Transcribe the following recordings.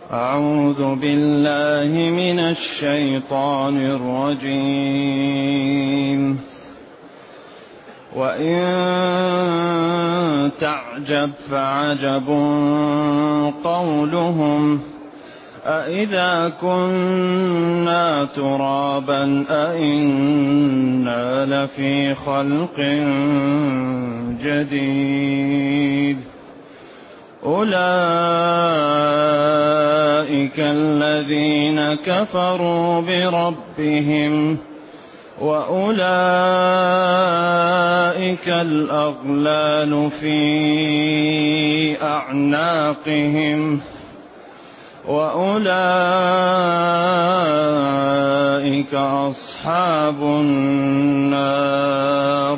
أعوذ بالله من الشيطان الرجيم. وإن تعجب فعجب قولهم أإذا كنا ترابا أإنا لفي خلق جديد. أولئك الذين كفروا بربهم وأولئك الأغلال في أعناقهم وأولئك أصحاب النار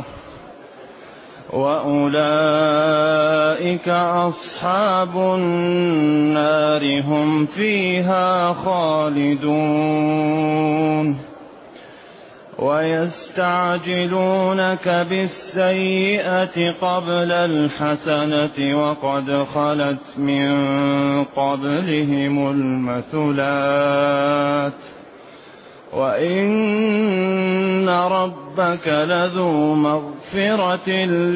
هم فيها خالدون. ويستعجلونك بالسيئة قبل الحسنة وقد خلت من قبلهم المثلات وإن ربك لذو مغفرة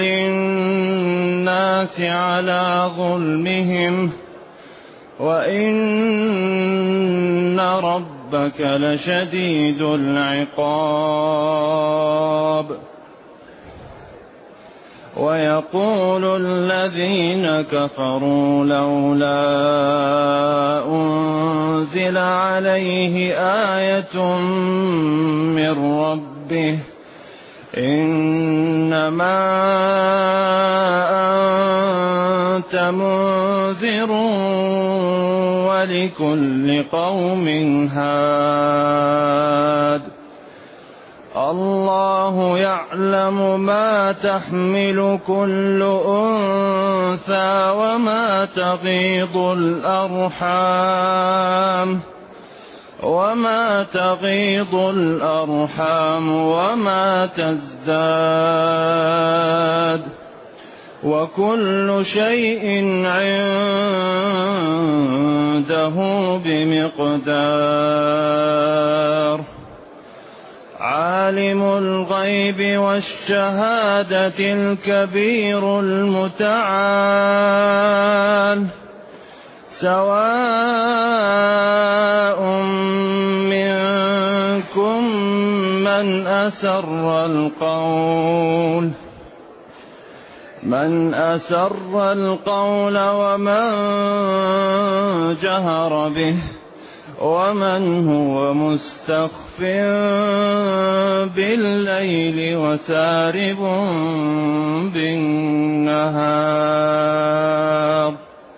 للناس على ظلمهم وإن ربك لشديد العقاب. ويقول الذين كفروا لولا أنزل عليه آية من ربه إنما أنت منذر ولكل قوم هاد. الله يعلم ما تحمل كل أنثى وما تغيض الأرحام وما تزداد وكل شيء عنده بمقدار. عالم الغيب والشهادة الكبير المتعال. سواء منكم من أسر القول ومن جهر به ومن هو مستخف بالليل وسارب بالنهار.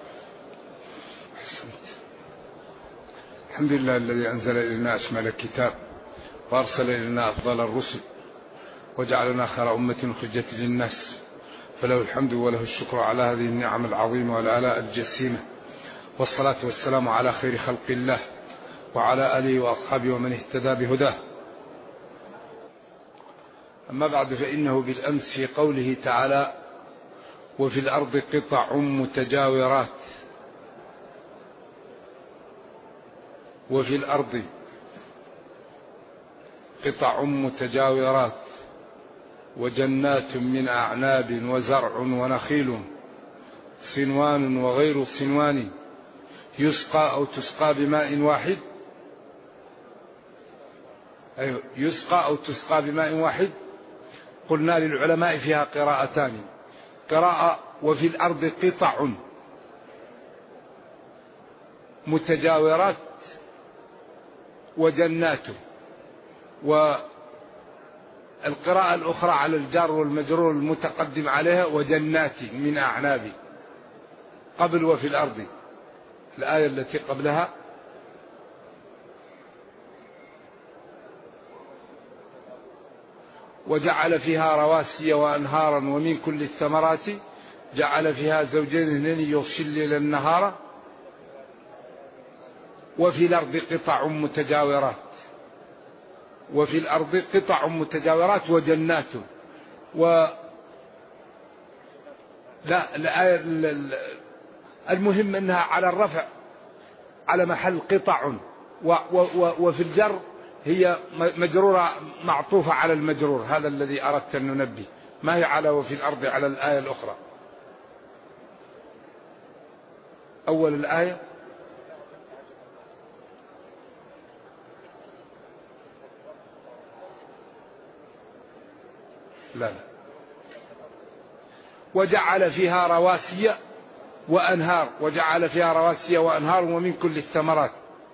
الحمد لله الذي أنزل إلينا أشمل الكتاب وأرسل إلينا أفضل الرسل وجعلنا خير أمة أخرجت للناس، فله الحمد وله الشكر على هذه النعم العظيمة والآلاء الجسيمة، والصلاة والسلام على خير خلق الله وعلى آله وأصحابه ومن اهتدى بهداه. أما بعد، فإنه بالأمس في قوله تعالى: وفي الأرض قطع متجاورات، وفي الأرض قطع متجاورات وجنات من أعناب وزرع ونخيل صنوان وغير صنوان يسقى أو تسقى بماء واحد، يسقى أو تسقى بماء واحد. قلنا للعلماء فيها قراءتان: قراءة وفي الأرض قطع متجاورات وجنات، والقراءة الأخرى على الجار والمجرور المتقدم عليها وجنات من أعناب قبل وفي الأرض. الآية التي قبلها: وجعل فيها رواسي وأنهارا ومن كل الثمرات جعل فيها زوجين اثنين يغشي الليل النهار. وفي الأرض قطع متجاورات، وفي الأرض قطع متجاورات وجنات. لا الآية المهم أنها على الرفع، على محل قطع، وفي الجر هي مجرورة معطوفة على المجرور. هذا الذي أردت أن ننبه، ما هي على وفي الأرض على الآية الأخرى. أول الآية لا وجعل فيها رواسي وأنهار، وجعل فيها رواسي وأنهار ومن كل الثمرات،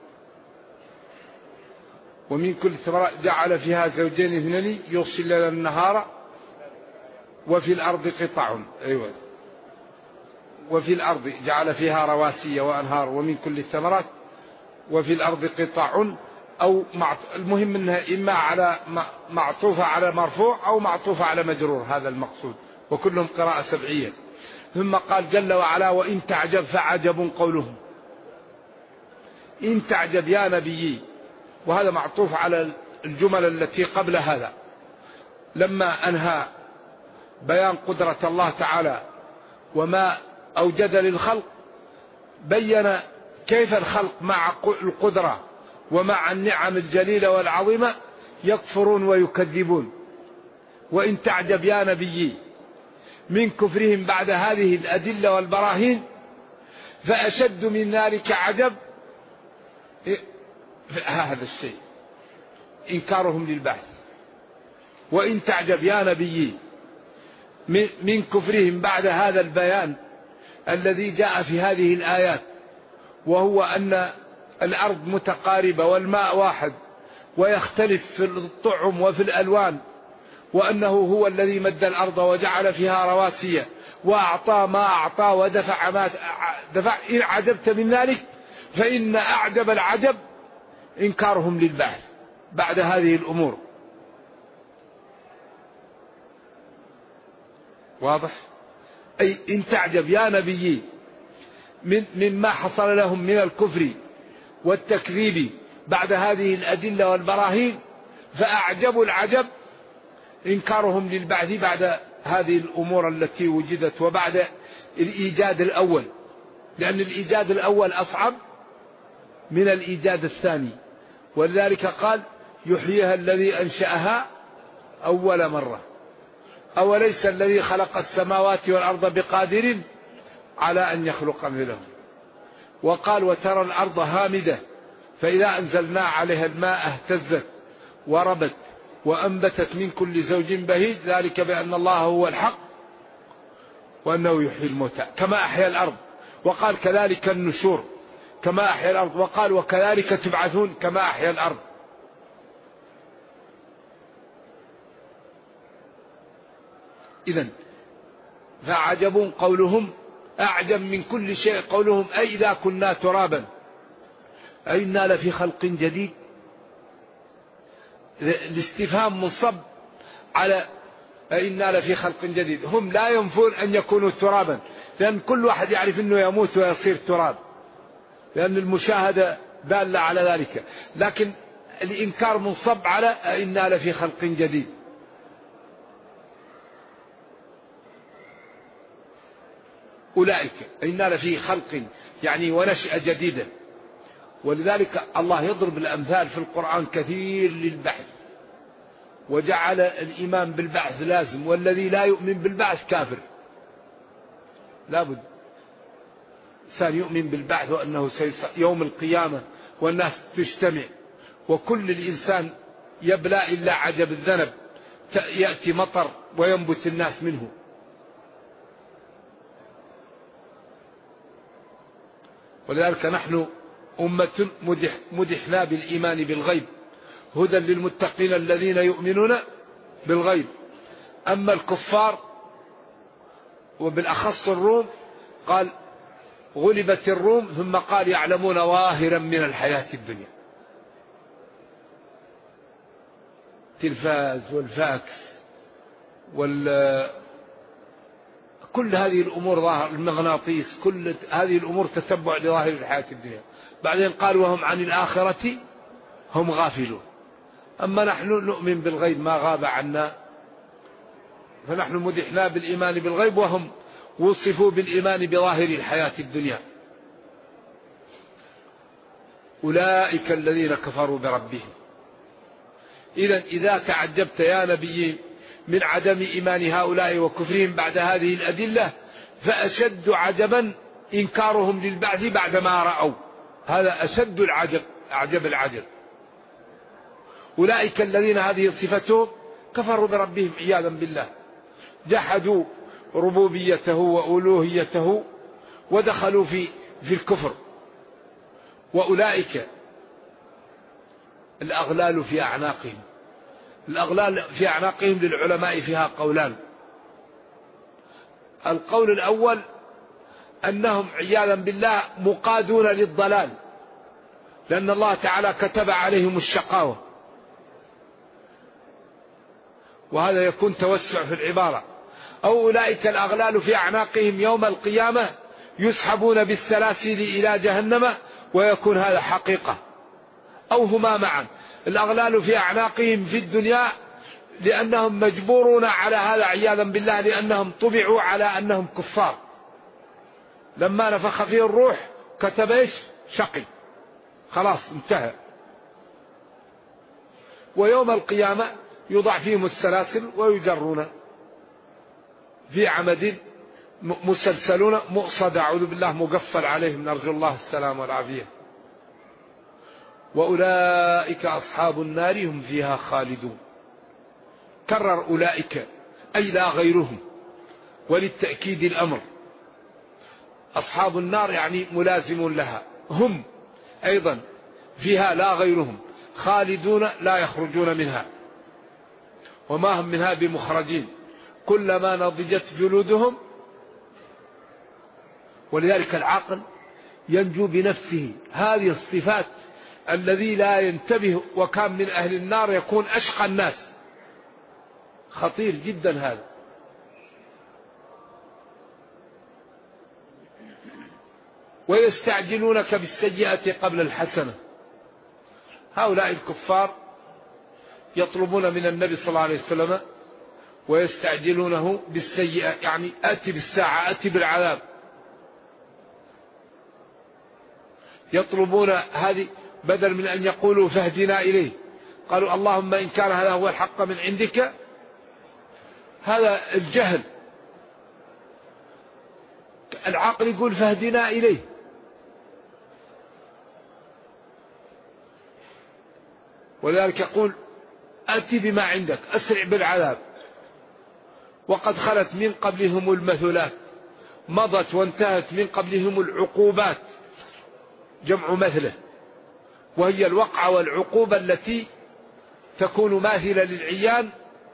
ومن كل الثمرات جعل فيها زوجين اثنين يغشي الليل النهار وفي الأرض قطع. أيوة، وفي الأرض جعل فيها رواسي وأنهار ومن كل الثمرات وفي الأرض قطع، أو المهم أنها إما على معطوفة على مرفوع أو معطوفة على مجرور، هذا المقصود، وكلهم قراءة سبعية. ثم قال جل وعلا وإن تعجب فعجب قولهم. إن تعجب يا نبي، وهذا معطوف على الجمل التي قبل هذا. لما أنهى بيان قدرة الله تعالى وما أوجد للخلق، بين كيف الخلق مع القدرة ومع النعم الجليلة والعظيمة يكفرون ويكذبون. وإن تعجب يا نبي من كفرهم بعد هذه الأدلة والبراهين، فأشد من ذلك عجب هذا الشيء إنكارهم للبعث. وإن تعجب يا نبي من كفرهم بعد هذا البيان الذي جاء في هذه الآيات، وهو أن الأرض متقاربة والماء واحد ويختلف في الطعم وفي الألوان، وأنه هو الذي مد الأرض وجعل فيها رواسي وأعطى ما أعطى ودفع ما دفع. إن عجبت من ذلك فإن أعجب العجب إنكارهم للبعث بعد هذه الأمور. واضح؟ أي إن تعجب يا نبي مما حصل لهم من الكفر والتكذيب بعد هذه الأدلة والبراهين، فأعجب العجب إنكارهم للبعث بعد هذه الأمور التي وجدت وبعد الإيجاد الأول، لأن الإيجاد الأول أصعب من الإيجاد الثاني، ولذلك قال يحييها الذي أنشأها أول مرة، أوليس الذي خلق السماوات والأرض بقادر على أن يخلق مثلهم. وقال وترى الأرض هامدة فإذا أنزلنا عليها الماء اهتزت وربت وأنبتت من كل زوج بهيج، ذلك بأن الله هو الحق وأنه يحيي الموتى كما أحيا الأرض. وقال كذلك النشور كما أحيا الأرض، وقال وكذلك تبعثون كما أحيا الأرض. إذن فعجب قولهم، أعجب من كل شيء قولهم أئذا كنا ترابا أئنا لفي خلق جديد. الاستفهام منصب على أئنا لفي خلق جديد. هم لا ينفون أن يكونوا ترابا، لأن كل واحد يعرف أنه يموت ويصير تراب، لأن المشاهدة دالة على ذلك، لكن الإنكار منصب على أئنا لفي خلق جديد. أولئك إنا لفي خلق يعني ونشأة جديدة. ولذلك الله يضرب الأمثال في القرآن كثير للبعث، وجعل الإيمان بالبعث لازم، والذي لا يؤمن بالبعث كافر. لابد إنسان يؤمن بالبعث وأنه يوم القيامة والناس تجتمع وكل الإنسان يبلى إلا عجب الذنب، يأتي مطر وينبت الناس منه. ولذلك نحن أمة مدحنا بالإيمان بالغيب هدى للمتقين الذين يؤمنون بالغيب. أما الكفار وبالأخص الروم قال غلبت الروم، ثم قال يعلمون ظاهرا من الحياة الدنيا. التلفاز والفاكس كل هذه الأمور ظاهر، المغناطيس، كل هذه الأمور تتبع لظاهر الحياة الدنيا. بعدين قال وهم عن الآخرة هم غافلون. أما نحن نؤمن بالغيب ما غاب عنا، فنحن مدحنا بالإيمان بالغيب وهم وصفوا بالإيمان بظاهر الحياة الدنيا. أولئك الذين كفروا بربهم. إذا تعجبت يا نبي من عدم إيمان هؤلاء وكفرهم بعد هذه الأدلة، فأشد عجبا إنكارهم للبعث بعدما رأوا. هذا أشد العجب، أعجب العجب. أولئك الذين هذه صفتهم كفروا بربهم عياذا بالله، جحدوا ربوبيته وألوهيته ودخلوا في الكفر. وأولئك الأغلال في أعناقهم. الأغلال في أعناقهم للعلماء فيها قولان. القول الأول أنهم عياذا بالله مقادون للضلال، لأن الله تعالى كتب عليهم الشقاوة، وهذا يكون توسع في العبارة. أو أولئك الأغلال في أعناقهم يوم القيامة يسحبون بالسلاسل إلى جهنم، ويكون هذا حقيقة. أو هما معا، الأغلال في أعناقهم في الدنيا لأنهم مجبورون على هذا عياذا بالله، لأنهم طبعوا على أنهم كفار. لما نفخ فيه الروح كتب إيش؟ شقي، خلاص انتهى. ويوم القيامة يوضع فيهم السلاسل ويجرون في عمد مسلسلون مؤصد، أعوذ بالله، مقفل عليهم، نرجو الله السلام والعافية. وأولئك أصحاب النار هم فيها خالدون. كرر أولئك أي لا غيرهم، وللتأكيد الأمر. أصحاب النار يعني ملازم لها، هم أيضا فيها لا غيرهم، خالدون لا يخرجون منها، وما هم منها بمخرجين، كلما نضجت جلودهم. ولذلك العقل ينجو بنفسه. هذه الصفات الذي لا ينتبه وكان من أهل النار يكون أشقى الناس. خطير جدا هذا. ويستعجلونك بالسيئة قبل الحسنة. هؤلاء الكفار يطلبون من النبي صلى الله عليه وسلم ويستعجلونه بالسيئة، يعني أتي بالساعة، أتي بالعذاب. يطلبون هذه بدل من أن يقولوا فاهدنا إليه، قالوا اللهم إن كان هذا هو الحق من عندك. هذا الجهل. العقل يقول فاهدنا إليه. ولذلك يقول أتي بما عندك، أسرع بالعذاب. وقد خلت من قبلهم المثلات، مضت وانتهت من قبلهم العقوبات، جمع مثله، وهي الوقعة والعقوبة التي تكون ماثلة للعيان،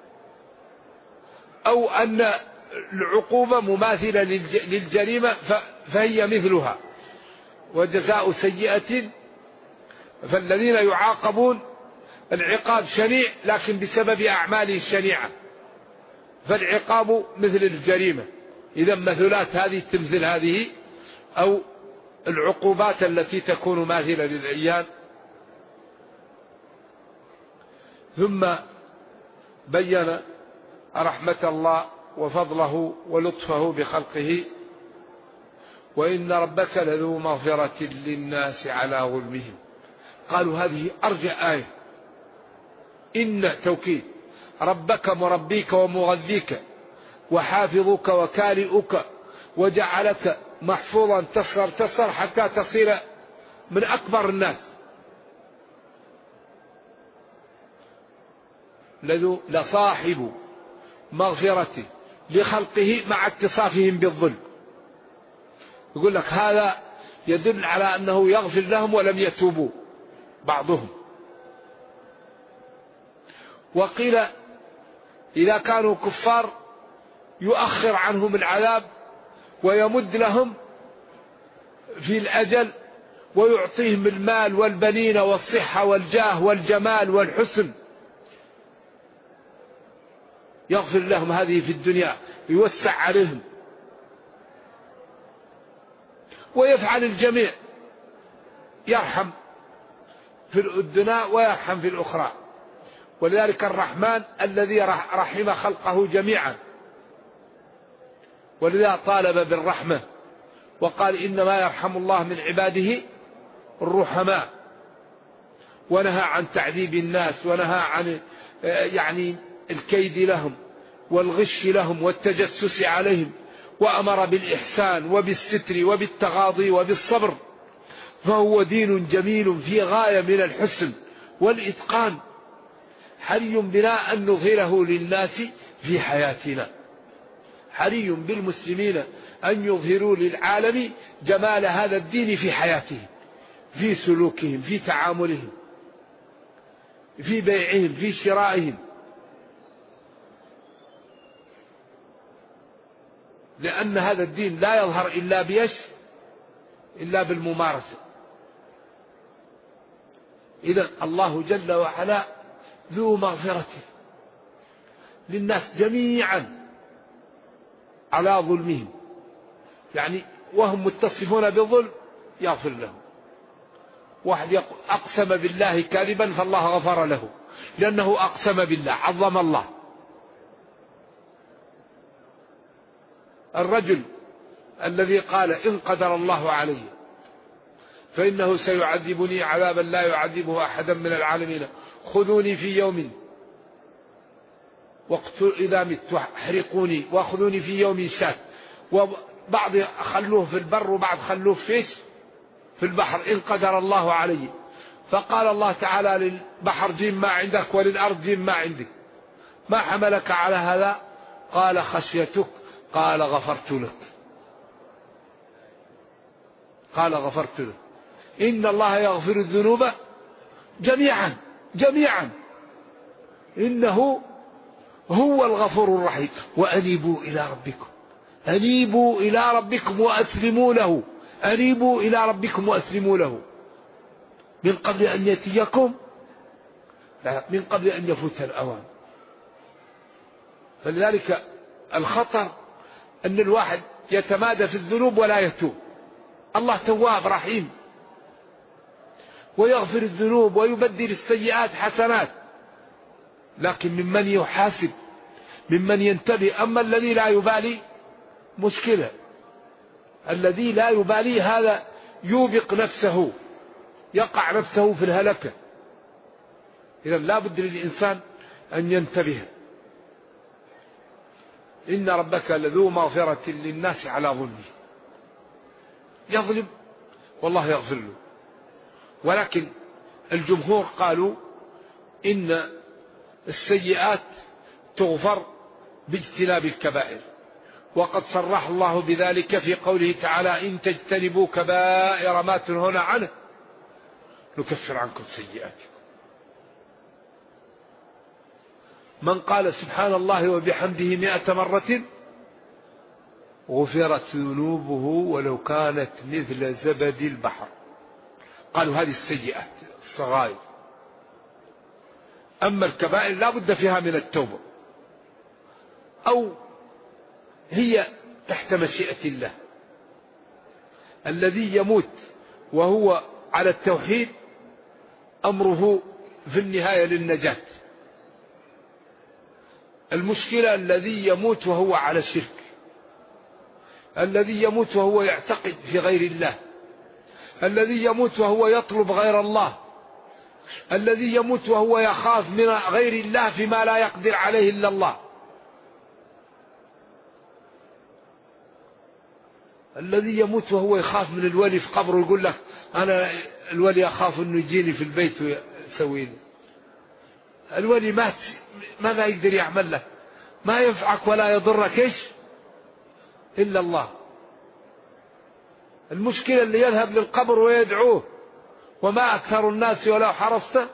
أو أن العقوبة مماثلة للجريمة فهي مثلها. وجزاء سيئة، فالذين يعاقبون العقاب شنيع لكن بسبب أعماله الشنيعة، فالعقاب مثل الجريمة. إذا مثلات هذه تمثل هذه، أو العقوبات التي تكون ماثلة للعيان. ثم بين رحمة الله وفضله ولطفه بخلقه. وإن ربك لذو مغفرة للناس على ظلمهم. قالوا هذه أرجع آية. إن توكيد، ربك مربيك ومغذيك وحافظك وكارئك وجعلك محفوظا تصغر حتى تصير من أكبر الناس. لصاحب مغفرة لخلقه مع اتصافهم بالظلم. يقول لك هذا يدل على أنه يغفر لهم ولم يتوبوا بعضهم. وقيل إذا كانوا كفار يؤخر عنهم العذاب ويمد لهم في الأجل ويعطيهم المال والبنين والصحة والجاه والجمال والحسن، يغفر لهم هذه في الدنيا، يوسع عليهم ويفعل الجميع، يرحم في الدنيا ويرحم في الأخرى. ولذلك الرحمن الذي رحم خلقه جميعا، ولذا طالب بالرحمة وقال إنما يرحم الله من عباده الرحماء. ونهى عن تعذيب الناس، ونهى عن يعني الكيد لهم والغش لهم والتجسس عليهم، وأمر بالإحسان وبالستر وبالتغاضي وبالصبر، فهو دين جميل في غاية من الحسن والإتقان، حري بنا أن نظهره للناس في حياتنا، حري بالمسلمين أن يظهروا للعالم جمال هذا الدين في حياتهم، في سلوكهم، في تعاملهم، في بيعهم، في شرائهم، لأن هذا الدين لا يظهر إلا بالممارسة. إذا الله جل وعلا ذو مغفرة للناس جميعا على ظلمهم، يعني وهم متصفون بالظلم يغفر لهم. واحد أقسم بالله كاذبا فالله غفر له، لأنه أقسم بالله، عظم الله. الرجل الذي قال إن قدر الله علي فإنه سيعذبني عذابا لا يعذبه أحدا من العالمين، خذوني في يوم إذا مت احرقوني وأخذوني في يوم شات، وبعض خلوه في البر وبعض خلوه في البحر، إن قدر الله علي. فقال الله تعالى للبحر جيم ما عندك وللأرض جيم ما عندك، ما حملك على هذا؟ قال خشيتك، قال غفرت لك، قال غفرت لك. إن الله يغفر الذنوب جميعا جميعا إنه هو الغفور الرحيم. وأنيبوا إلى ربكم، أنيبوا إلى ربكم وأسلموا له، أنيبوا إلى ربكم وأسلموا له من قبل أن يأتيكم، من قبل أن يفوت الأوان. فلذلك الخطر أن الواحد يتمادى في الذنوب ولا يتوب. الله تواب رحيم ويغفر الذنوب ويبدل السيئات حسنات، لكن ممن يحاسب، ممن ينتبه. أما الذي لا يبالي مشكلة، الذي لا يبالي هذا يوبق نفسه، يقع نفسه في الهلكة. إذا لا بد للإنسان أن ينتبه. إن ربك لذو مغفرة للناس على ظلمه، يظلم والله يغفر له. ولكن الجمهور قالوا إن السيئات تغفر باجتناب الكبائر، وقد صرح الله بذلك في قوله تعالى إن تجتنبوا كبائر ما تنهون عنه نكفر عنكم سيئاتكم. من قال سبحان الله وبحمده 100 مرة غفرت ذنوبه ولو كانت مثل زبد البحر. قالوا هذه السيئات الصغائر. أما الكبائر لا بد فيها من التوبة، أو هي تحت مشيئة الله. الذي يموت وهو على التوحيد أمره في النهاية للنجاة. المشكلة الذي يموت وهو على الشرك، الذي يموت وهو يعتقد في غير الله، الذي يموت وهو يطلب غير الله، الذي يموت وهو يخاف من غير الله فيما لا يقدر عليه إلا الله، الذي يموت وهو يخاف من الولي في قبره، يقول لك أنا الولي أخاف أنه يجيني في البيت ويسوي لي. الولي مات، ماذا يقدر يعمل لك؟ ما ينفعك ولا يضرك إيش إلا الله. المشكلة اللي يذهب للقبر ويدعوه، وما أكثر الناس ولو حرصت.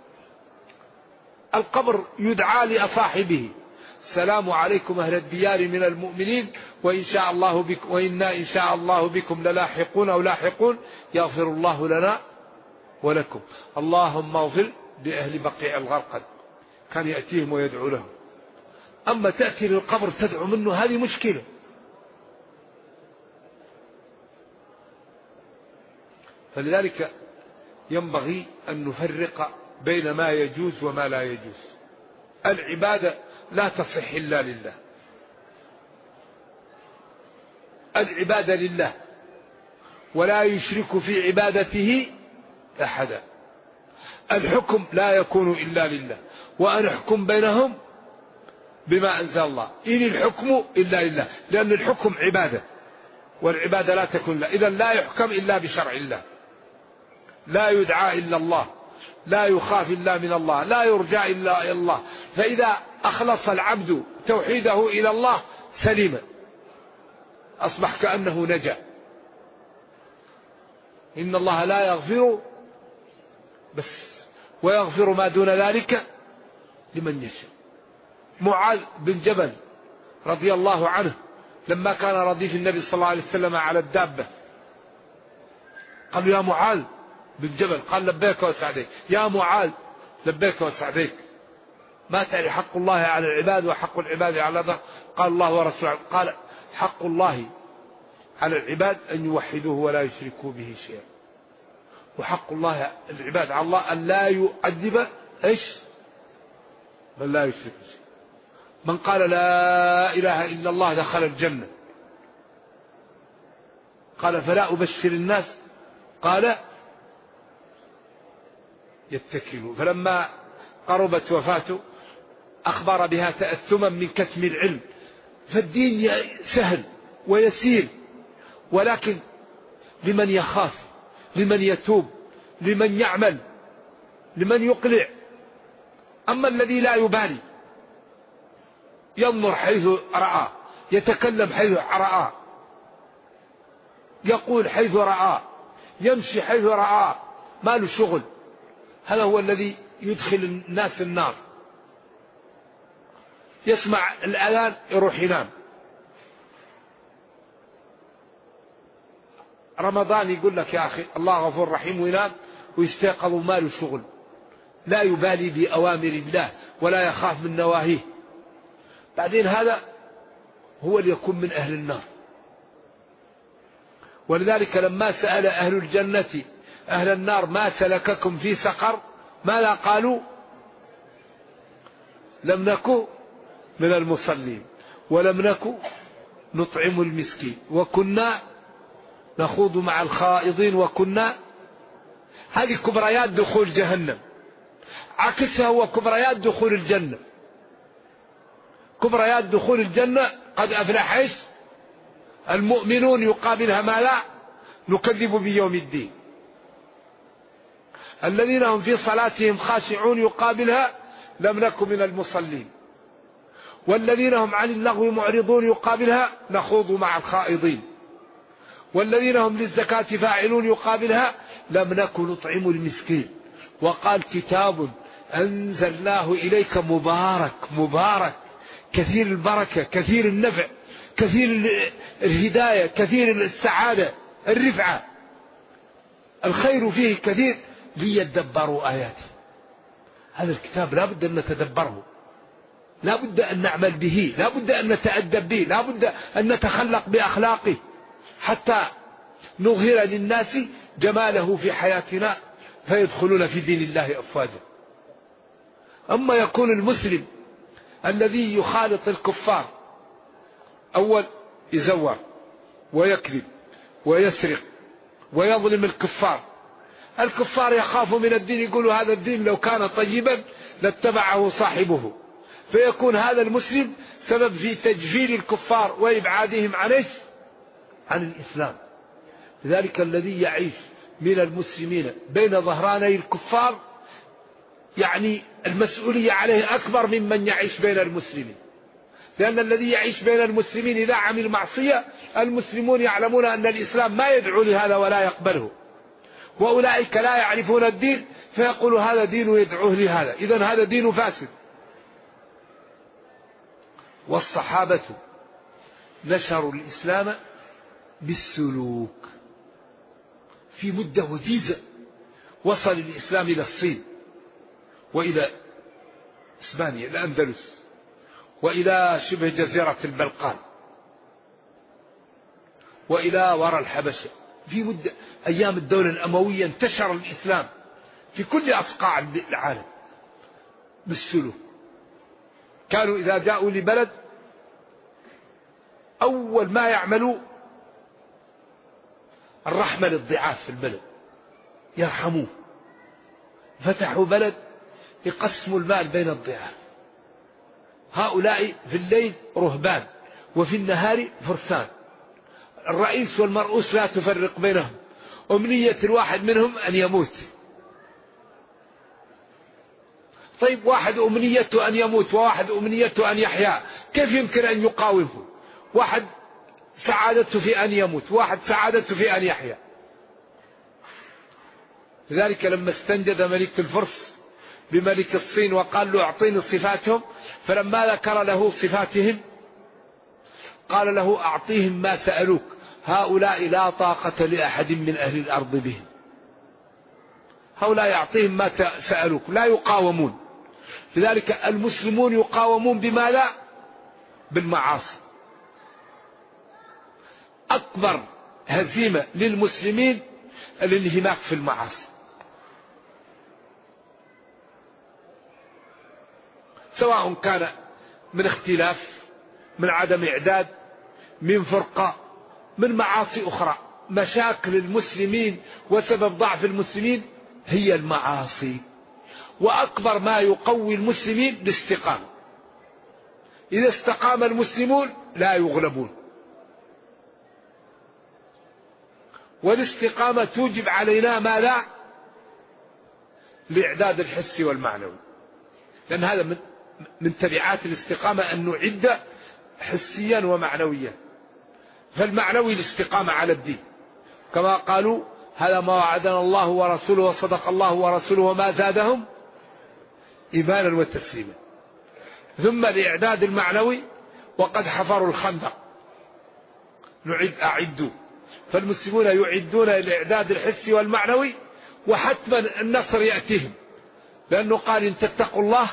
القبر يدعى لأصاحبه السلام عليكم أهل الديار من المؤمنين وإن شاء الله بكم وإنا إن شاء الله بكم للاحقون أو لاحقون يغفر الله لنا ولكم. اللهم اغفر لأهل بقيع الغرقد. كان يأتيهم ويدعو لهم. أما تأتي للقبر تدعو منه هذه مشكلة. فلذلك ينبغي أن نفرق بين ما يجوز وما لا يجوز. العبادة لا تصح إلا لله، العبادة لله ولا يشرك في عبادته أحدا. الحكم لا يكون إلا لله، وأن احكم بينهم بما أنزل الله، إن الحكم إلا لله، لأن الحكم عبادة، والعبادة لا تكون له، إذن لا يحكم إلا بشرع الله، لا يدعى إلا الله، لا يخاف إلا من الله، لا يرجى إلا إلى الله. فإذا أخلص العبد توحيده إلى الله سليما، أصبح كأنه نجا. إن الله لا يغفر بس ويغفر ما دون ذلك لمن يشاء. معاذ بن جبل رضي الله عنه لما كان رديف النبي صلى الله عليه وسلم على الدابة قال يا معاذ بن جبل، قال لبيك وسعديك. يا معاذ لبيك وسعديك، ما تعرف حق الله على العباد وحق العباد على الله؟ قال الله ورسوله. قال حق الله على العباد أن يوحدوه ولا يشركوا به شيئا، وحق الله العباد على الله أن لا يعذب إيش؟ بل لا يشرك شيئا. من قال لا إله إلا الله دخل الجنة. قال فلا أبشر الناس، قال يتكلوا. فلما قربت وفاته أخبر بها تأثما من كتم العلم. فالدين سهل ويسير، ولكن لمن يخاف، لمن يتوب، لمن يعمل، لمن يقلع. أما الذي لا يبالي ينظر حيث رأى، يتكلم حيث رأى، يقول حيث رأى، يمشي حيث رأى، ما له شغل، هذا هو الذي يدخل الناس النار. يسمع الأذان يروح ينام. رمضان يقول لك يا أخي الله غفور رحيم وينام، ويستيقظ ما له شغل، لا يبالي بأوامر الله ولا يخاف من نواهيه. بعدين هذا هو اللي يكون من أهل النار. ولذلك لما سأل أهل الجنة أهل النار ما سلككم في سقر، ماذا قالوا؟ لم نكن من المصلين ولم نكن نطعم المسكين وكنا نخوض مع الخائضين وكنا. هذه كبريات دخول جهنم. عكسها هو كبريات دخول الجنة. كبريات دخول الجنة قد أفلح إيش؟ المؤمنون، يقابلها ما لا نكذب بيوم الدين. الذين هم في صلاتهم خاشعون، يقابلها لم نكن من المصلين. والذين هم عن اللغو معرضون، يقابلها نخوض مع الخائضين. والذين هم للزكاة فاعلون، يقابلها لم نكن نطعم المسكين. وقال كتاب أنزلناه إليك مبارك، مبارك كثير البركة، كثير النفع، كثير الهداية، كثير السعادة، الرفعة، الخير فيه كثير، ليدبروا آياته. هذا الكتاب لا بد أن نتدبره، لا بد أن نعمل به، لا بد أن نتأدب به، لا بد أن نتخلق بأخلاقه حتى نظهر للناس جماله في حياتنا فيدخلون في دين الله أفواجا. أما يكون المسلم الذي يخالط الكفار، أول يزور ويكذب ويسرق ويظلم الكفار. الكفار يخافوا من الدين، يقولوا هذا الدين لو كان طيبا لاتبعه صاحبه، فيكون هذا المسلم سبب في تجفيل الكفار وإبعادهم عن الإسلام. لذلك الذي يعيش من المسلمين بين ظهراني الكفار يعني المسؤولية عليه أكبر ممن يعيش بين المسلمين، لأن الذي يعيش بين المسلمين إذا عمل معصية المسلمون يعلمون أن الإسلام ما يدعو لهذا ولا يقبله، وأولئك لا يعرفون الدين فيقولوا هذا دين يدعوه لهذا، إذن هذا دين فاسد. والصحابة نشروا الإسلام بالسلوك. في مدة وجيزة وصل الإسلام إلى الصين وإلى إسبانيا الأندلس وإلى شبه جزيرة البلقان وإلى وراء الحبشة. في مدة أيام الدولة الأموية انتشر الإسلام في كل أصقاع العالم بالسلوك. كانوا إذا جاءوا لبلد أول ما يعملوا الرحمة للضعاف في البلد، يرحموه، فتحوا بلد يقسموا المال بين الضعاف. هؤلاء في الليل رهبان وفي النهار فرسان، الرئيس والمرؤوس لا تفرق بينهم، أمنية الواحد منهم أن يموت. طيب واحد أمنيته أن يموت وواحد أمنيته أن يحيا، كيف يمكن أن يقاومه؟ واحد سعادته في أن يموت، واحد سعادته في أن يحيا. لذلك لما استنجد ملك الفرس بملك الصين وقال له أعطيني صفاتهم، فلما ذكر له صفاتهم قال له أعطيهم ما سألوك، هؤلاء لا طاقة لأحد من أهل الأرض بهم. هؤلاء يعطيهم ما سألوك، لا يقاومون. لذلك المسلمون يقاومون بما لا، بالمعاصي. أكبر هزيمة للمسلمين الانهماك في المعاصي، سواء كان من اختلاف، من عدم إعداد، من فرقة، من معاصي أخرى. مشاكل المسلمين وسبب ضعف المسلمين هي المعاصي. وأكبر ما يقوي المسلمين الاستقامة. إذا استقام المسلمون لا يغلبون. والاستقامة توجب علينا ما لا، الإعداد الحسي والمعنوي، لأن هذا من تبعات الاستقامة أن نعد حسيا ومعنويا. فالمعنوي الاستقامة على الدين، كما قالوا هذا ما وعدنا الله ورسوله وصدق الله ورسوله وما زادهم إيمانا وتسليما. ثم الإعداد المعنوي، وقد حفروا الخندق أعدوا. فالمسلمون يعدون الإعداد الحسي والمعنوي، وحتما النصر يأتيهم، لأنه قال إن تتقوا الله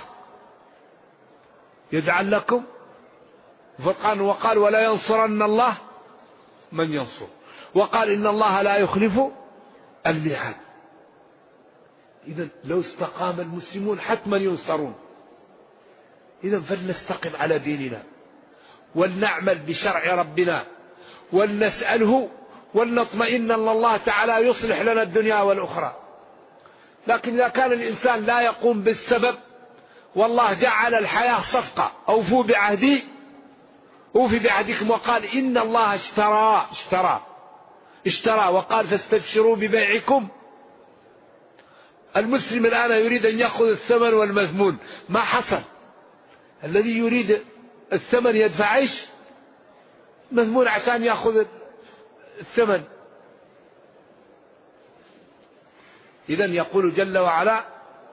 يجعل لكم فرقان، وقال ولا ينصرن الله من ينصر، وقال إن الله لا يخلف الميعاد. إذا لو استقام المسلمون حتما ينصرون. إذا فلنستقم على ديننا، ولنعمل بشرع ربنا، ولنسأله، ولنطمئن أن الله تعالى يصلح لنا الدنيا والأخرى. لكن إذا كان الإنسان لا يقوم بالسبب، والله جعل الحياة صفقة، أوفوا بعهدي أوفي بعهدكم، وقال إن الله اشترى وقال فاستبشروا ببيعكم. المسلم الآن يريد أن يأخذ الثمن والمذمون، ما حصل؟ الذي يريد الثمن يدفع ايش؟ مذمون عشان يأخذ الثمن. إذن يقول جل وعلا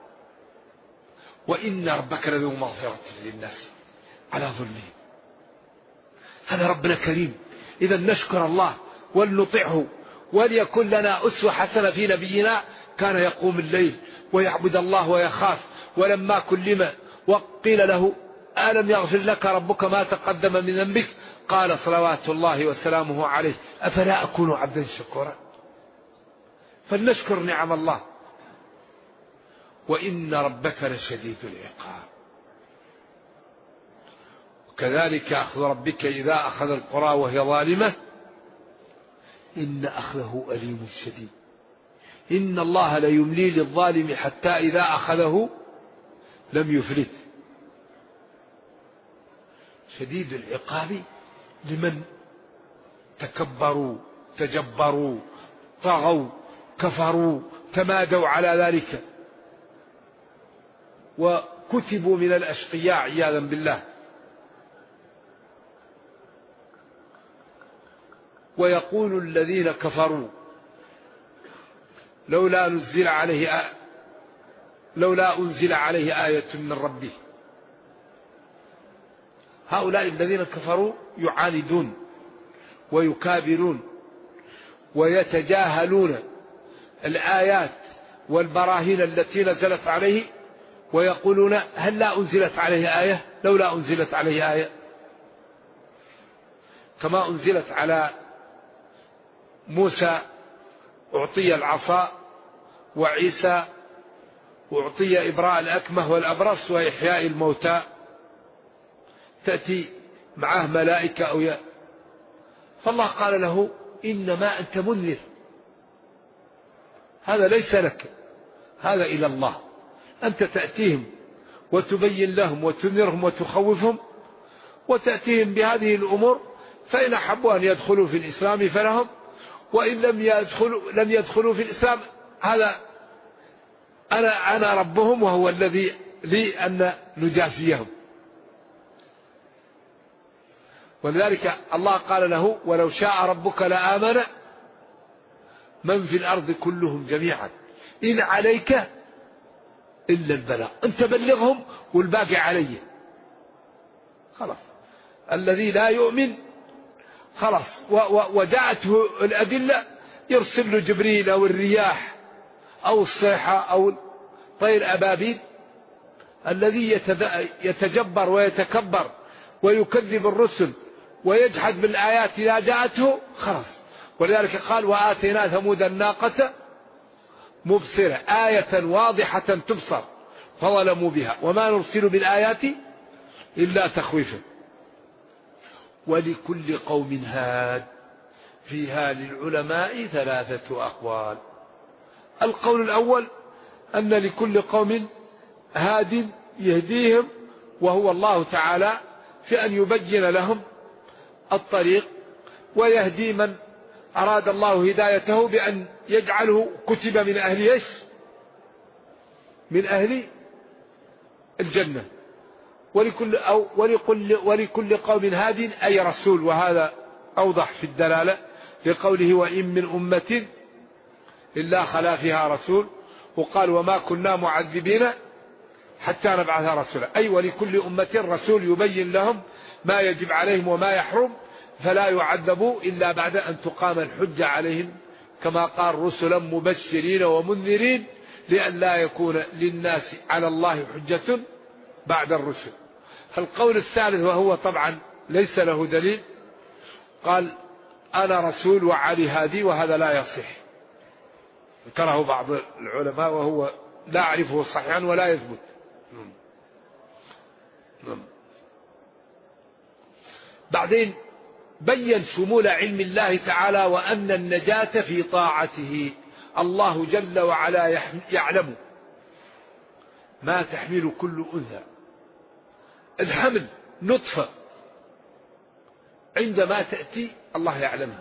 وإن ربك لذو مغفرة للناس على ظلمهم. هذا ربنا كريم. إذا نشكر الله ولنطعه، وليكن لنا أسوة حسنة في نبينا، كان يقوم الليل ويعبد الله ويخاف. ولما كلم وقيل له ألم يغفر لك ربك ما تقدم من ذنبك، قال صلوات الله وسلامه عليه أفلا أكون عبدا شكورا. فلنشكر نعم الله. وإن ربك لشديد العقاب، وكذلك أخذ ربك إذا أخذ القرى وهي ظالمة إن أخذه أليم شديد. إن الله ليملي للظالم حتى إذا أخذه لم يفلت. شديد العقاب لمن تكبروا، تجبروا، طغوا، كفروا، تمادوا على ذلك، وكتبوا من الأشقياء عياذا بالله. ويقول الذين كفروا لولا أنزل عليه آية من ربه. هؤلاء الذين كفروا يعاندون ويكابرون ويتجاهلون الآيات والبراهين التي نزلت عليه، ويقولون هل لا أنزلت عليه آية؟ لولا أنزلت عليه آية كما أنزلت على موسى، أعطي العصا، وعيسى أعطي إبراء الأكمه والأبرص وإحياء الموتى، تأتي معه ملائكة أو فالله قال له إنما أنت منذر، هذا ليس لك، هذا إلى الله. أنت تأتيهم وتبين لهم وتنذرهم وتخوفهم، وتأتيهم بهذه الأمور، فإن أحبوا أن يدخلوا في الإسلام فلهم، وإن لم يدخلوا في الإسلام هذا أنا ربهم وهو الذي لي أن نجازيهم. ولذلك الله قال له: ولو شاء ربك لآمن من في الأرض كلهم جميعا إن عليك إلا البلاغ، أنت بلغهم والباقي علي. خلاص، الذي لا يؤمن خلاص وجاءته الأدلة يرسل له جبريل أو الرياح أو الصيحة أو طير أبابيل. الذي يتجبر ويتكبر ويكذب الرسل ويجحد بالآيات إذا جاءته خلاص. ولذلك قال: وآتينا ثمود الناقة مبصرة آية واضحة تبصر فظلموا بها وما نرسل بالآيات إلا تخويفا. ولكل قوم هاد، فيها للعلماء 3 أقوال. القول الأول أن لكل قوم هاد يهديهم، وهو الله تعالى، في أن يبين لهم الطريق ويهدي من أراد الله هدايته بأن يجعله كتب من أهل إيش؟ من أهل الجنة. ولكل قوم هاد أي رسول، وهذا أوضح في الدلالة لقوله: وإن من أمة إلا خلا فيها رسول. وقال: وما كنا معذبين حتى نبعث رسولا، أي ولكل أمة رسول يبين لهم ما يجب عليهم وما يحرم، فلا يعذبوا إلا بعد أن تقام الحجة عليهم، كما قال: رسلا مبشرين ومنذرين لئلا يكون للناس على الله حجة بعد الرسل. القول الثالث، وهو طبعا ليس له دليل، قال: أنا رسول وعلي هادي، وهذا لا يصح، ذكره بعض العلماء وهو لا أعرفه صحيحا ولا يثبت. بعدين بين شمول علم الله تعالى وأن النجاة في طاعته. الله جل وعلا يعلم ما تحمل كل أنثى. الحمل نطفة عندما تأتي الله يعلمها،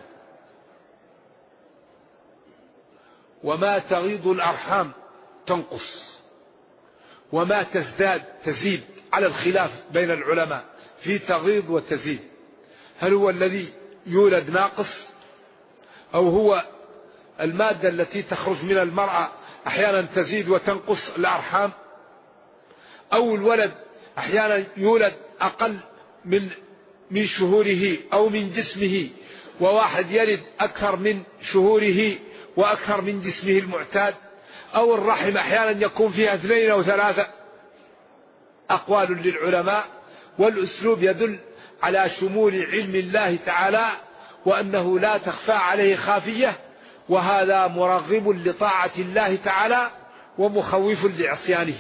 وما تغيض الأرحام تنقص، وما تزداد تزيد، على الخلاف بين العلماء في تغيض وتزيد. هل هو الذي يولد ناقص، أو هو المادة التي تخرج من المرأة أحيانا تزيد وتنقص الأرحام، أو الولد أحيانا يولد أقل من شهوره أو من جسمه، وواحد يلد أكثر من شهوره وأكثر من جسمه المعتاد، أو الرحم أحيانا يكون فيها 2 أو 3. أقوال للعلماء، والأسلوب يدل على شمول علم الله تعالى وأنه لا تخفى عليه خافية، وهذا مرغب لطاعة الله تعالى ومخوف لعصيانه.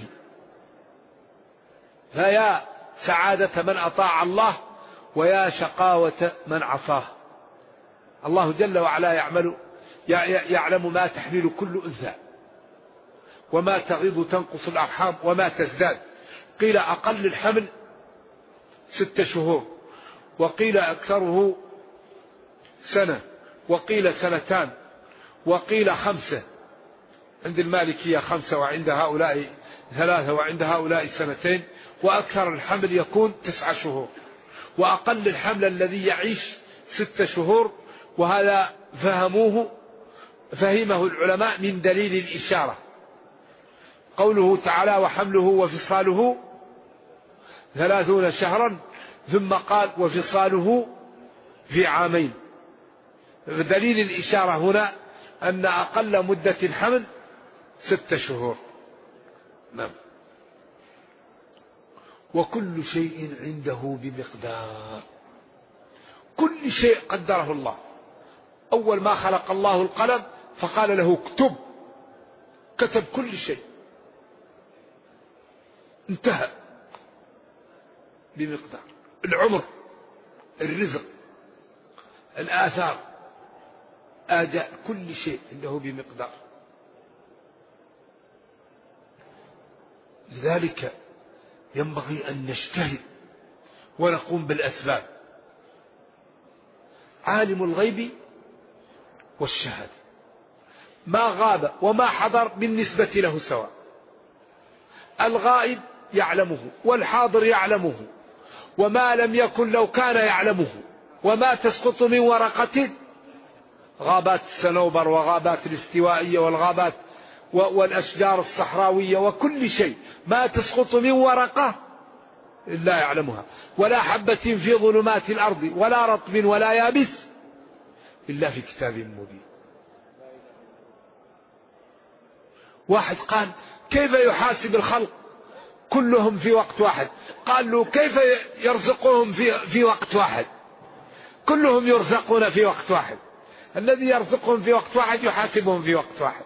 فيا سعادة من أطاع الله ويا شقاوة من عصاه. الله جل وعلا يعلم ما تحمل كل أنثى، وما تغيض تنقص الأرحام وما تزداد. قيل أقل الحمل 6 شهور، وقيل أكثره 1 سنة، وقيل 2 سنين، وقيل 5. عند المالكية 5، وعند هؤلاء 3، وعند هؤلاء 2 سنين. وأكثر الحمل يكون 9 شهور، وأقل الحمل الذي يعيش 6 شهور. وهذا فهمه العلماء من دليل الإشارة، قوله تعالى: وحمله وفصاله 30 شهرا، ثم قال: وفصاله في عامين. دليل الإشارة هنا أن أقل مدة الحمل 6 شهور. نعم. وكل شيء عنده بمقدار، كل شيء قدره الله. أول ما خلق الله القلم فقال له اكتب، كتب كل شيء، انتهى بمقدار. العمر، الرزق، الآثار، آجال، كل شيء عنده بمقدار. لذلك ينبغي أن نجتهد ونقوم بالأسباب. عالم الغيب والشهادة، ما غاب وما حضر بالنسبة له سواء. الغائب يعلمه والحاضر يعلمه، وما لم يكن لو كان يعلمه. وما تسقط من ورقة، غابات السنوبر وغابات الاستوائية والغابات والأشجار الصحراوية وكل شيء، ما تسقط من ورقة إلا يعلمها، ولا حبة في ظلمات الأرض ولا رطب ولا يابس إلا في كتاب مبين. واحد قال كيف يحاسب الخلق كلهم في وقت واحد؟ قال له كيف يرزقهم في وقت واحد؟ كلهم يرزقون في وقت واحد، الذي يرزقهم في وقت واحد يحاسبهم في وقت واحد.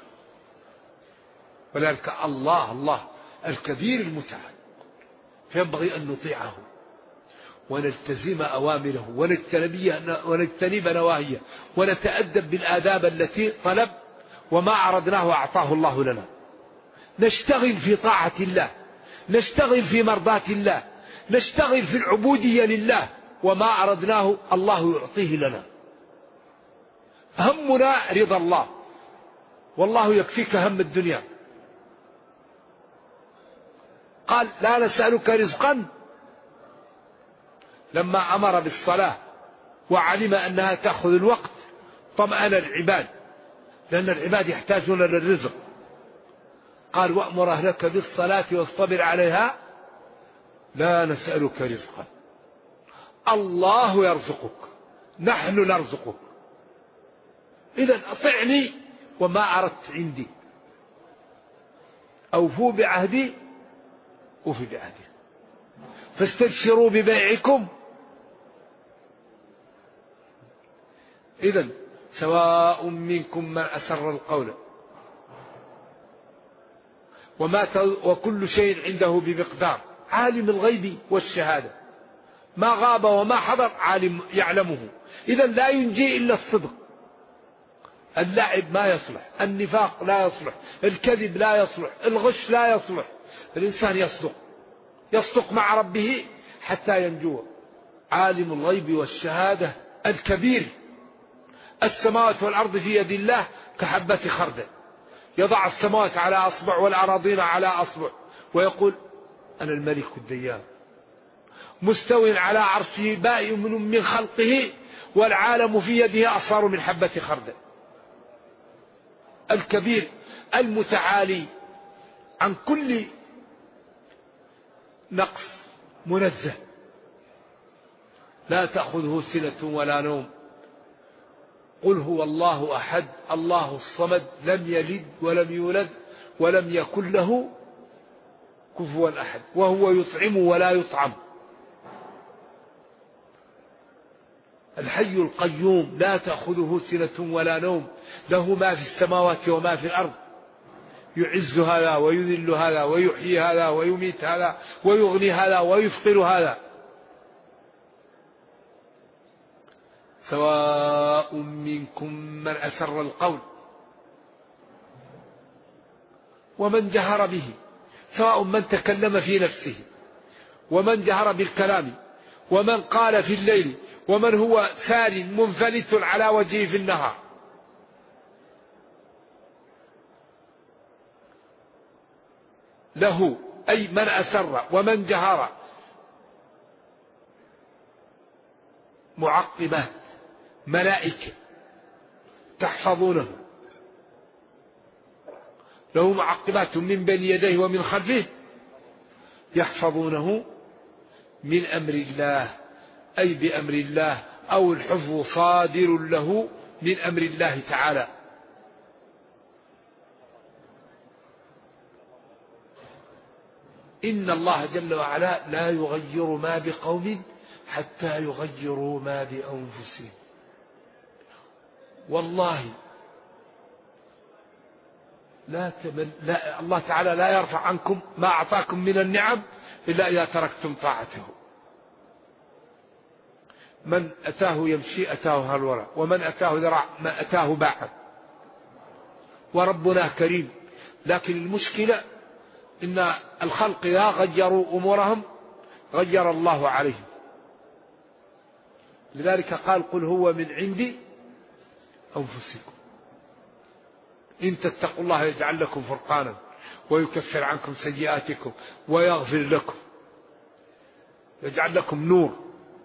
ولذلك الله الكبير المتعال، فينبغي أن نطيعه ونلتزم أوامره ونجتنب نواهيه ونتأدب بالآداب التي طلب، وما أردناه أعطاه الله لنا. نشتغل في طاعة الله، نشتغل في مرضاة الله، نشتغل في العبودية لله، وما أردناه الله يعطيه لنا. همنا رضا الله، والله يكفيك هم الدنيا. قال لا نسألك رزقا، لما أمر بالصلاة وعلم أنها تأخذ الوقت طمأن العباد، لأن العباد يحتاجون للرزق. قال وأمر أهلك بالصلاة واصطبر عليها، لا نسألك رزقا، الله يرزقك، نحن نرزقك. إذن أطعني وما أردت عندي، أوفوا بعهدي أوفي بعهدي، فاستبشروا ببيعكم. إذن سواء منكم من أسر القول وكل شيء عنده بمقدار. عالم الغيب والشهادة، ما غاب وما حضر عالم يعلمه. إذن لا ينجي إلا الصدق. اللعب ما يصلح، النفاق لا يصلح، الكذب لا يصلح، الغش لا يصلح. الإنسان يصدق مع ربه حتى ينجو. عالم الغيب والشهادة الكبير، السماوات والأرض في يد الله كحبة خردل، يضع السماوات على أصبع والأراضين على أصبع، ويقول أنا الملك الديان، مستو على عرشه بائن من خلقه، والعالم في يده أصغر من حبة خردل. الكبير المتعالي عن كل نقص، منزه، لا تأخذه سنة ولا نوم. قل هو الله أحد الله الصمد لم يلد ولم يولد ولم يكن له كفوا أحد، وهو يطعم ولا يطعم. الحي القيوم لا تأخذه سنة ولا نوم، له ما في السماوات وما في الأرض، يعز هذا ويذل هذا، ويحيي هذا ويميت هذا، ويغني هذا ويفقر هذا. سواء منكم من أسر القول ومن جهر به، سواء من تكلم في نفسه ومن جهر بالكلام، ومن قال في الليل، ومن هو سار منفلت على وجهه في النهار. له أي من أسر ومن جهر معقبات ملائكة تحفظونه، له معقبات من بين يديه ومن خلفه يحفظونه من أمر الله، أي بأمر الله، أو الحفظ صادر له من أمر الله تعالى. إن الله جل وعلا لا يغير ما بقوم حتى يغيروا ما بأنفسهم. والله لا الله تعالى لا يرفع عنكم ما أعطاكم من النعم إلا إذا تركتم طاعته. من أتاه يمشي أتاه هلولا، ومن أتاه ذراع ما أتاه باعا. وربنا كريم، لكن المشكلة إن الخلق إذا غيروا أمورهم غير الله عليهم. لذلك قال قل هو من عند أنفسكم إن تتقوا الله يجعل لكم فرقانا ويكفر عنكم سيئاتكم ويغفر لكم يجعل لكم نور.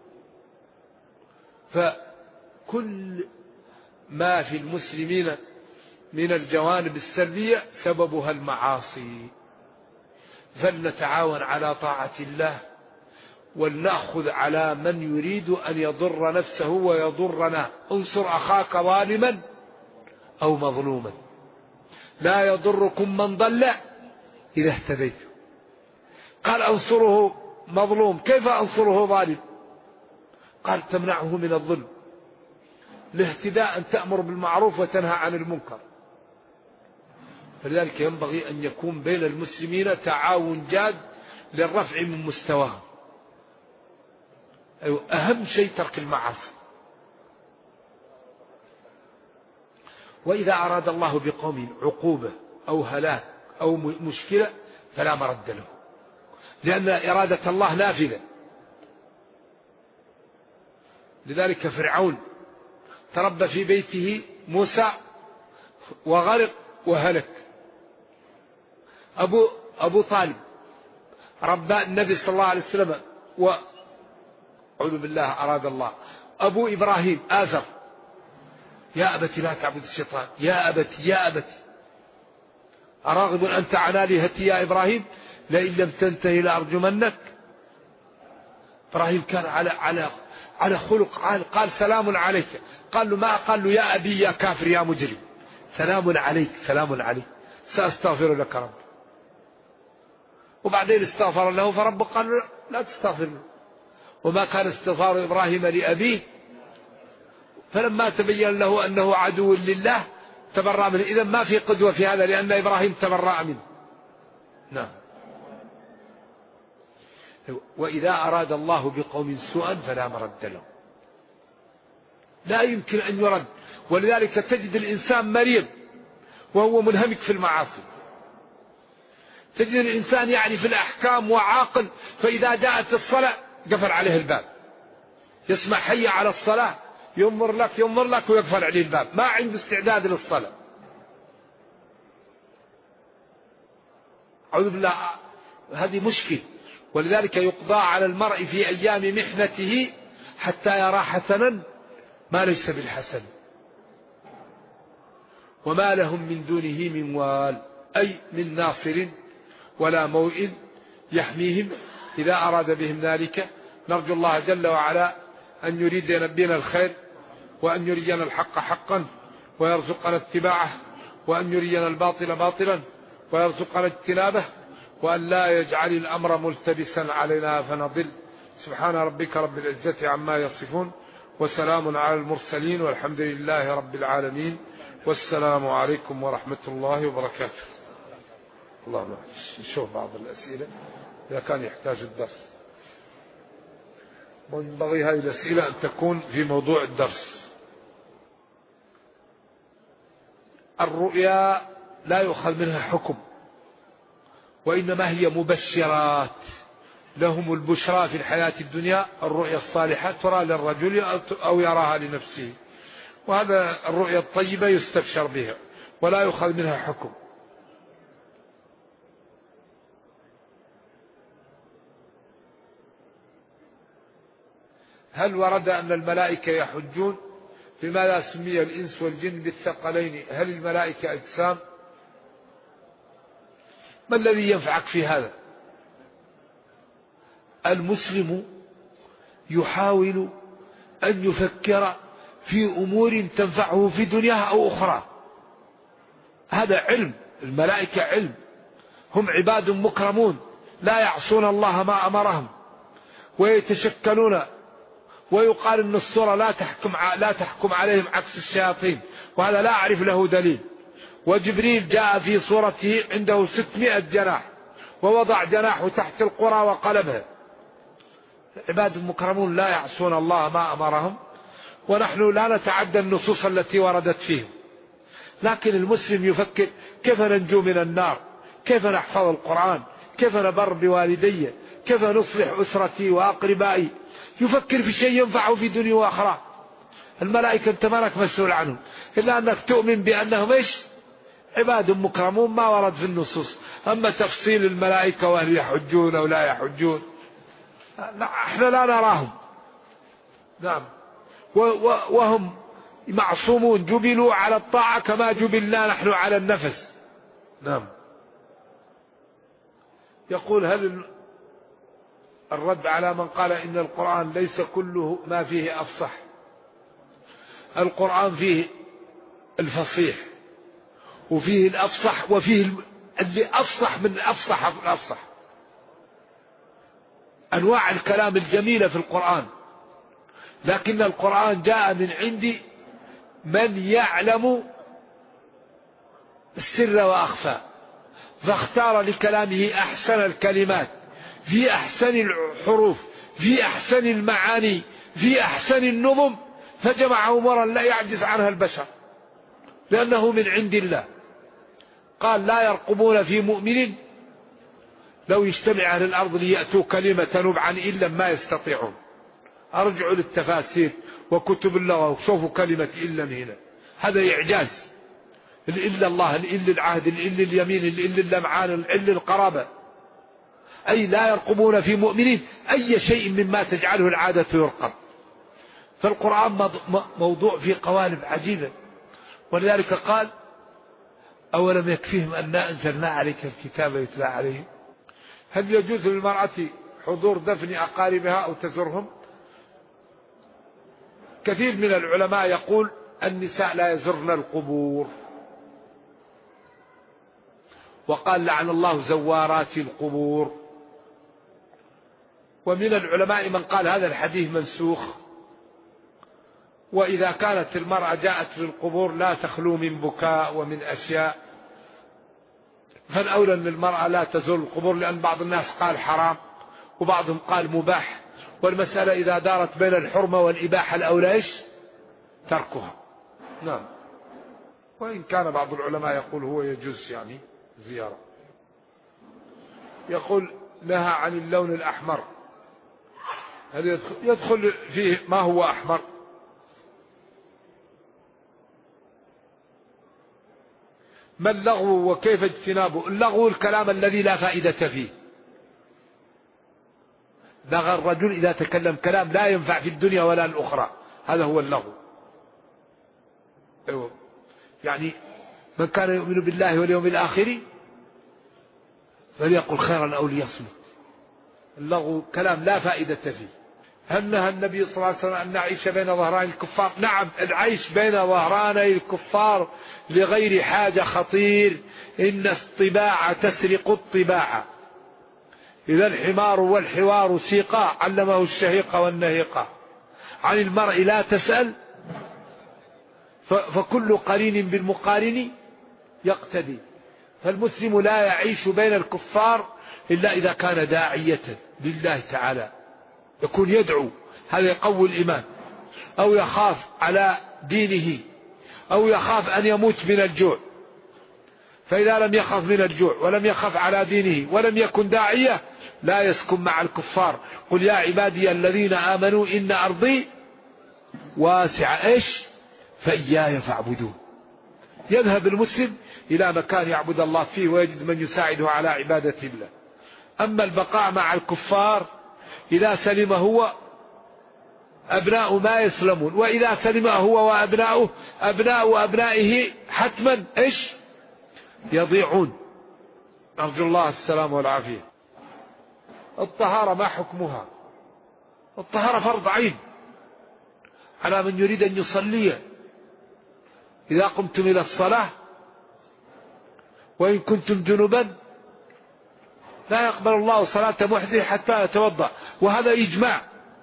فكل ما في المسلمين من الجوانب السلبية سببها المعاصي، فلنتعاون على طاعة الله ولنأخذ على من يريد أن يضر نفسه ويضرنا. انصر أخاك ظالما أو مظلوما لا يضركم من ضل إذا اهتديت. قال أنصره مظلوم، كيف أنصره ظالم؟ قال تمنعه من الظلم. الاهتداء أن تأمر بالمعروف وتنهى عن المنكر. فلذلك ينبغي أن يكون بين المسلمين تعاون جاد للرفع من مستواهم. أهم شيء ترك المعاصي. وإذا أراد الله بقوم عقوبة أو هلاك أو مشكلة فلا مرد له، لأن إرادة الله نافذة. لذلك فرعون تربى في بيته موسى وغرق وهلك. أبو طالب ربى النبي صلى الله عليه وسلم وأعوذ بالله أراد الله. أبو إبراهيم آزر يا أبت لا تعبد الشيطان يا أبت يا أبت أراغب أنت عن آلهتي يا إبراهيم لئن لم تنتهي لأرجمنك. إبراهيم كان على خلق عال. قال سلام عليك. قال له ما قال له يا أبي يا كافر يا مجرم، سلام عليك سلام عليك سأستغفر لك رب. وبعدين استغفر له فربه قال له لا تستغفر له. وما كان استغفار إبراهيم لأبيه فلما تبين له أنه عدو لله تبرأ منه. إذن ما في قدوة في هذا لأن إبراهيم تبرأ منه. نعم. وإذا أراد الله بقوم سوءا فلا مرد له، لا يمكن أن يرد. ولذلك تجد الإنسان مريض وهو منهمك في المعاصي. تجد الإنسان يعرف الأحكام وعاقل، فإذا جاءت الصلاة قفل عليه الباب، يسمع حي على الصلاة ينظر لك ويقفل عليه الباب، ما عنده استعداد للصلاة. أعوذ بالله، هذه مشكلة. ولذلك يقضى على المرء في أيام محنته حتى يرى حسنا ما ليس بالحسن وما لهم من دونه من وال، أي من ناصر ولا موئل يحميهم إذا أراد بهم ذلك. نرجو الله جل وعلا أن يريد بنا الخير وأن يرينا الحق حقا ويرزقنا اتباعه، وأن يرينا الباطل باطلا ويرزقنا اجتنابه، وأن لا يجعل الأمر ملتبسا علينا فنضل. سبحان ربك رب العزة عما يصفون وسلام على المرسلين والحمد لله رب العالمين. والسلام عليكم ورحمة الله وبركاته. اللهم نشوف بعض الأسئلة إذا كان يحتاج الدرس. وينبغي هذه الأسئلة أن تكون في موضوع الدرس. الرؤيا لا يؤخذ منها حكم، وإنما هي مبشرات. لهم البشرى في الحياة الدنيا، الرؤيا الصالحة ترى للرجل أو يراها لنفسه، وهذا الرؤيا الطيبة يستبشر بها ولا يؤخذ منها حكم. هل ورد أن الملائكة يحجون؟ لماذا سمي الإنس والجن بالثقلين؟ هل الملائكة أجسام؟ ما الذي ينفعك في هذا؟ المسلم يحاول أن يفكر في أمور تنفعه في دنياه أو أخرى. هذا علم. الملائكة علم، هم عباد مكرمون لا يعصون الله ما أمرهم ويتشكلون. ويقال أن الصورة لا تحكم عليهم عكس الشياطين، وهذا لا أعرف له دليل. وجبريل جاء في صورته عنده 600 جناح ووضع جناحه تحت القرى وقلبها. عباد مكرمون لا يعصون الله ما أمرهم، ونحن لا نتعدى النصوص التي وردت فيهم. لكن المسلم يفكر كيف ننجو من النار، كيف نحفظ القرآن، كيف نبر بوالدي، كيف نصلح أسرتي وأقربائي، يفكر في شيء ينفعه في دنيا وآخرة. الملائكة أنت مالك مسؤول عنهم، إلا أنك تؤمن بأنهم عباد مكرمون ما ورد في النصوص. أما تفصيل الملائكة وهل يحجون أو لا يحجون احنا لا نراهم. نعم. وهم معصومون، جبلوا على الطاعة كما جبلنا نحن على النفس. نعم. يقول هل الرد على من قال إن القرآن ليس كله ما فيه أفصح؟ القرآن فيه الفصيح وفيه الأفصح وفيه اللي أفصح من أفصح الأفصح. أنواع الكلام الجميلة في القرآن، لكن القرآن جاء من عند من يعلم السر وأخفى، فاختار لكلامه أحسن الكلمات في أحسن الحروف في أحسن المعاني في أحسن النظم، فجمع أمورا لا يعجز عنها البشر لأنه من عند الله. قال لا يرقبون في مؤمن لو يجتمع أهل الأرض ليأتوا كلمة نبعا إلا ما يستطيعون. أرجعوا للتفاسير وكتب اللغة وشوفوا كلمة إلا هنا، هذا إعجاز. الإلا الله، الإلا العهد، الإلا اليمين، الإلا اللمعان، الإلا القرابة. أي لا يرقبون في مؤمنين أي شيء مما تجعله العادة يرقب. فالقرآن موضوع في قوالب عجيبة، ولذلك قال أولم يكفيهم أننا أنزلنا عليك الكتاب يتلى عليهم. هل يجوز للمرأة حضور دفن أقاربها أو تزورهم؟ كثير من العلماء يقول النساء لا يزرن القبور، وقال لعن الله زوارات القبور. ومن العلماء من قال هذا الحديث منسوخ، وإذا كانت المرأة جاءت للقبور لا تخلو من بكاء ومن أشياء، فالأولى أن المرأة لا تزور القبور، لأن بعض الناس قال حرام وبعضهم قال مباح، والمسألة إذا دارت بين الحرمة والإباحة الأولى تركها. نعم. وإن كان بعض العلماء يقول هو يجوز يعني زيارة. يقول نهى عن اللون الأحمر، هل يدخل فيه ما هو أحمر؟ ما اللغو وكيف اجتنابه؟ اللغو الكلام الذي لا فائدة فيه. لغى الرجل إذا تكلم كلام لا ينفع في الدنيا ولا الأخرى، هذا هو اللغو. أيوه. يعني من كان يؤمن بالله واليوم الآخر فليقل خيرا أو ليصمت. اللغو كلام لا فائدة فيه. هل نهى النبي صلى الله عليه وسلم أن نعيش بين ظهران الكفار؟ نعم، العيش بين ظهراني الكفار لغير حاجة خطير. إن الطباع تسرق الطباع، إذا الحمار والحوار سيقا علمه الشهيق والنهيقا. عن المرء لا تسأل فكل قرين بالمقارن يقتدي. فالمسلم لا يعيش بين الكفار إلا إذا كان داعية لله تعالى، يكون يدعو، هذا يقوي الإيمان، أو يخاف على دينه، أو يخاف أن يموت من الجوع. فإذا لم يخاف من الجوع ولم يخاف على دينه ولم يكن داعية لا يسكن مع الكفار. قل يا عبادي الذين آمنوا إن أرضي واسعة فإياي فاعبدون. يذهب المسلم إلى مكان يعبد الله فيه ويجد من يساعده على عبادة الله. أما البقاء مع الكفار إذا سلم هو أبناء ما يسلمون، وإذا سلم هو وأبناؤه أبناء أبنائه حتما يضيعون. أرجو الله السلام والعافية. الطهارة ما حكمها؟ الطهارة فرض عين على من يريد أن يصلي. إذا قمتم إلى الصلاة وإن كنتم جنبا لا يقبل الله صلاة محدث حتى يتوضأ، وهذا إجماع.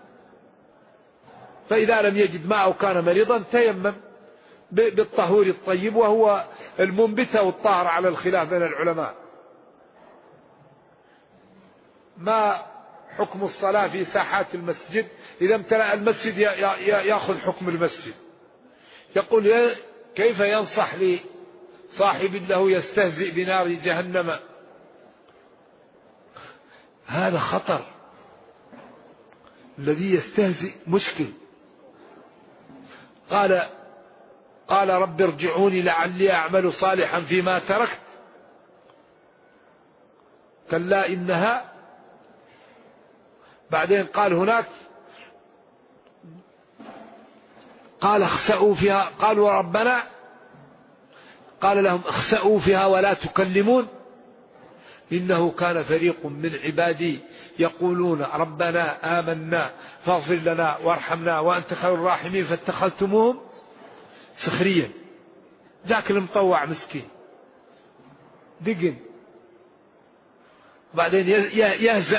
فإذا لم يجد ماء أو كان مريضا تيمم بالطهور الطيب، وهو المنبت والطاهر على الخلاف بين العلماء. ما حكم الصلاة في ساحات المسجد؟ إذا امتلأ المسجد يأخذ حكم المسجد. يقول كيف ينصح لصاحب له يستهزئ بنار جهنم هذا خطر. الذي يستهزئ مشكل. قال رب ارجعوني لعلي أعمل صالحا فيما تركت كلا إنها. بعدين قال هناك قال اخسأوا فيها، قالوا ربنا، قال لهم اخسأوا فيها ولا تكلمون إنه كان فريق من عبادي يقولون ربنا آمنا فاغفر لنا وارحمنا وأنت خير الراحمين فاتخذتموهم سخريا. ذاك المطوع مسكين دقن. بعدين يهزأ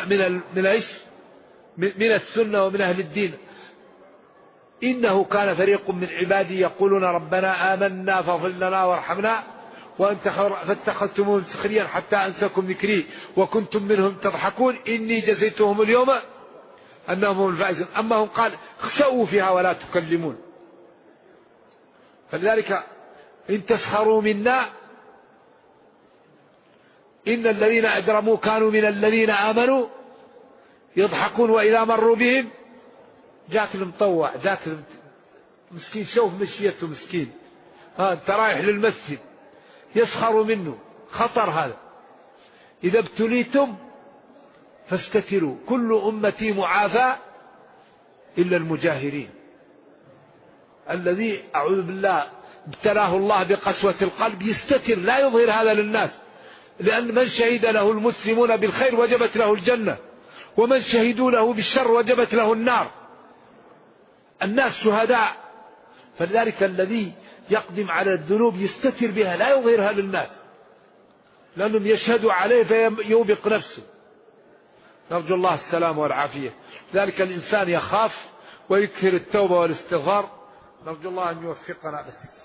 من السنة ومن أهل الدين. إنه كان فريق من عبادي يقولون ربنا آمنا فاغفر لنا وارحمنا وأنت خير فاتخذتموهم سخريا حتى أنساكم ذكري وكنتم منهم تضحكون إني جزيتهم اليوم أنهم هم الفائزون. أما هم قال اخسأوا فيها ولا تكلمون. فلذلك إن تسخروا منا إن الذين أجرموا كانوا من الذين آمنوا يضحكون وإذا مروا بهم. جاك المطوع جاك مسكين شوف مشيته مسكين. أنت رايح للمسجد يسخر منه. خطر هذا. إذا ابتليتم فاستتروا كل أمتي معافى إلا المجاهرين. الذي أعوذ بالله ابتلاه الله بقسوة القلب يستتر لا يظهر هذا للناس، لأن من شهد له المسلمون بالخير وجبت له الجنة، ومن شهدوا له بالشر وجبت له النار. الناس شهداء. فلذلك الذي يقدم على الذنوب يستتر بها لا يظهرها للناس، لأنهم يشهدوا عليه فيوبق نفسه. نرجو الله السلام والعافية. ذلك الإنسان يخاف ويكثر التوبة والاستغفار. نرجو الله أن يوفقنا بس.